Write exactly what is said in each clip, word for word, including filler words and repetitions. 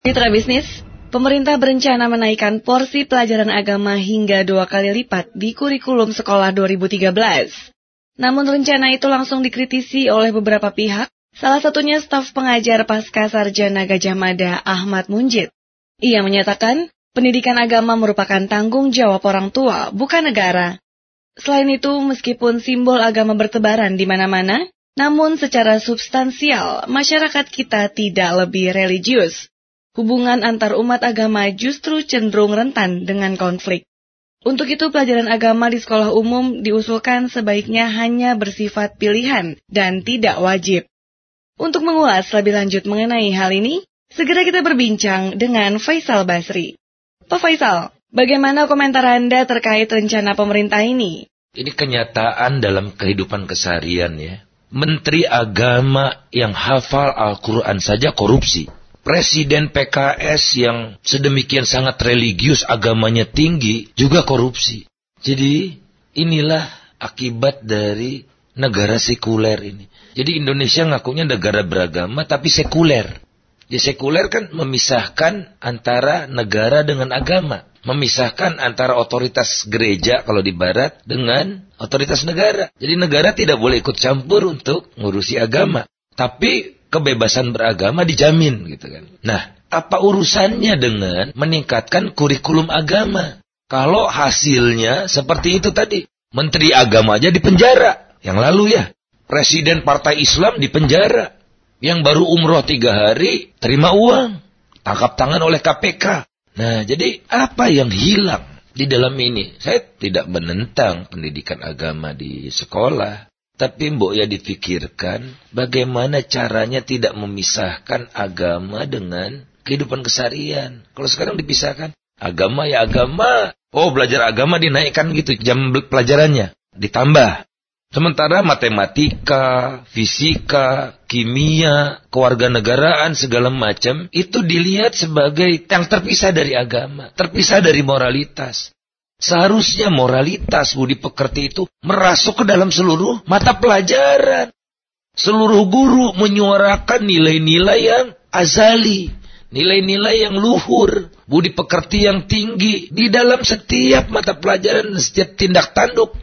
Mitra bisnis, pemerintah berencana menaikkan porsi pelajaran agama hingga dua kali lipat di kurikulum sekolah dua ribu tiga belas. Namun rencana itu langsung dikritisi oleh beberapa pihak, salah satunya staf pengajar Pasca Sarjana Gajah Mada Ahmad Munjid. Ia menyatakan, pendidikan agama merupakan tanggung jawab orang tua, bukan negara. Selain itu, meskipun simbol agama bertebaran di mana-mana, namun secara substansial, masyarakat kita tidak lebih religius. Hubungan antar umat agama justru cenderung rentan dengan konflik. Untuk itu, pelajaran agama di sekolah umum diusulkan sebaiknya hanya bersifat pilihan dan tidak wajib. Untuk mengulas lebih lanjut mengenai hal ini, segera kita berbincang dengan Faisal Basri. Pak Faisal, bagaimana komentar Anda terkait rencana pemerintah ini? Ini kenyataan dalam kehidupan keseharian ya. Menteri Agama yang hafal Al-Quran saja korupsi. Presiden P K S yang sedemikian sangat religius, agamanya tinggi, juga korupsi. Jadi inilah akibat dari negara sekuler ini. Jadi Indonesia ngakunya negara beragama tapi sekuler. Ya sekuler kan memisahkan antara negara dengan agama. Memisahkan antara otoritas gereja kalau di barat dengan otoritas negara. Jadi negara tidak boleh ikut campur untuk ngurusi agama. Tapi kebebasan beragama dijamin gitu kan. Nah, apa urusannya dengan meningkatkan kurikulum agama? Kalau hasilnya seperti itu tadi. Menteri agama aja dipenjara. Yang lalu ya, Presiden Partai Islam dipenjara. Yang baru umroh tiga hari, terima uang. Tangkap tangan oleh K P K. Nah, jadi apa yang hilang di dalam ini? Saya tidak menentang pendidikan agama di sekolah. Tapi mbok ya dipikirkan bagaimana caranya tidak memisahkan agama dengan kehidupan keseharian. Kalau sekarang dipisahkan, agama ya agama. Oh, belajar agama dinaikkan gitu jam pelajarannya. Ditambah. Sementara matematika, fisika, kimia, kewarganegaraan segala macam itu dilihat sebagai yang terpisah dari agama, terpisah dari moralitas. Seharusnya moralitas budi pekerti itu merasuk ke dalam seluruh mata pelajaran. Seluruh guru menyuarakan nilai-nilai yang azali, nilai-nilai yang luhur, budi pekerti yang tinggi di dalam setiap mata pelajaran dan setiap tindak tanduk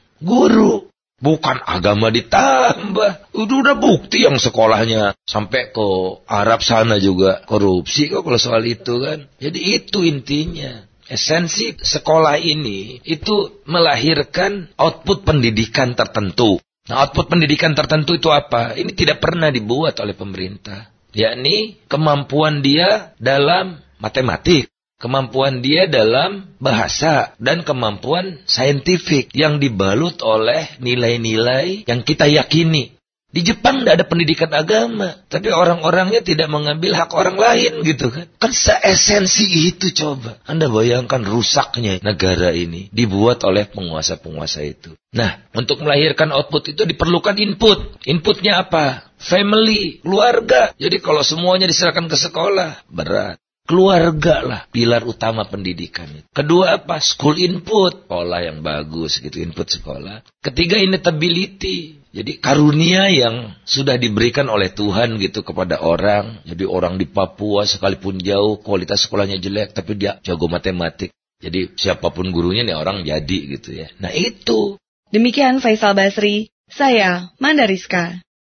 guru. Bukan agama ditambah. Udah udah bukti yang sekolahnya sampai ke Arab sana juga korupsi kok kalau soal itu kan. Jadi itu intinya. Esensi sekolah ini itu melahirkan output pendidikan tertentu. Nah, output pendidikan tertentu itu apa? Ini tidak pernah dibuat oleh pemerintah. Yakni kemampuan dia dalam matematik, kemampuan dia dalam bahasa, dan kemampuan saintifik yang dibalut oleh nilai-nilai yang kita yakini. Di Jepang tidak ada pendidikan agama, tapi orang-orangnya tidak mengambil hak orang lain gitu kan. Kan seesensi itu coba. Anda bayangkan rusaknya negara ini dibuat oleh penguasa-penguasa itu. Nah, untuk melahirkan output itu diperlukan input. Inputnya apa? Family, keluarga. Jadi kalau semuanya diserahkan ke sekolah, berat. Keluarga lah pilar utama pendidikan. Kedua apa? School input. Sekolah yang bagus gitu, input sekolah. Ketiga inevitability. Jadi karunia yang sudah diberikan oleh Tuhan gitu kepada orang. Jadi orang di Papua sekalipun jauh, kualitas sekolahnya jelek, tapi dia jago matematik. Jadi siapapun gurunya nih orang jadi gitu ya. Nah itu. Demikian Faisal Basri, saya Mandariska.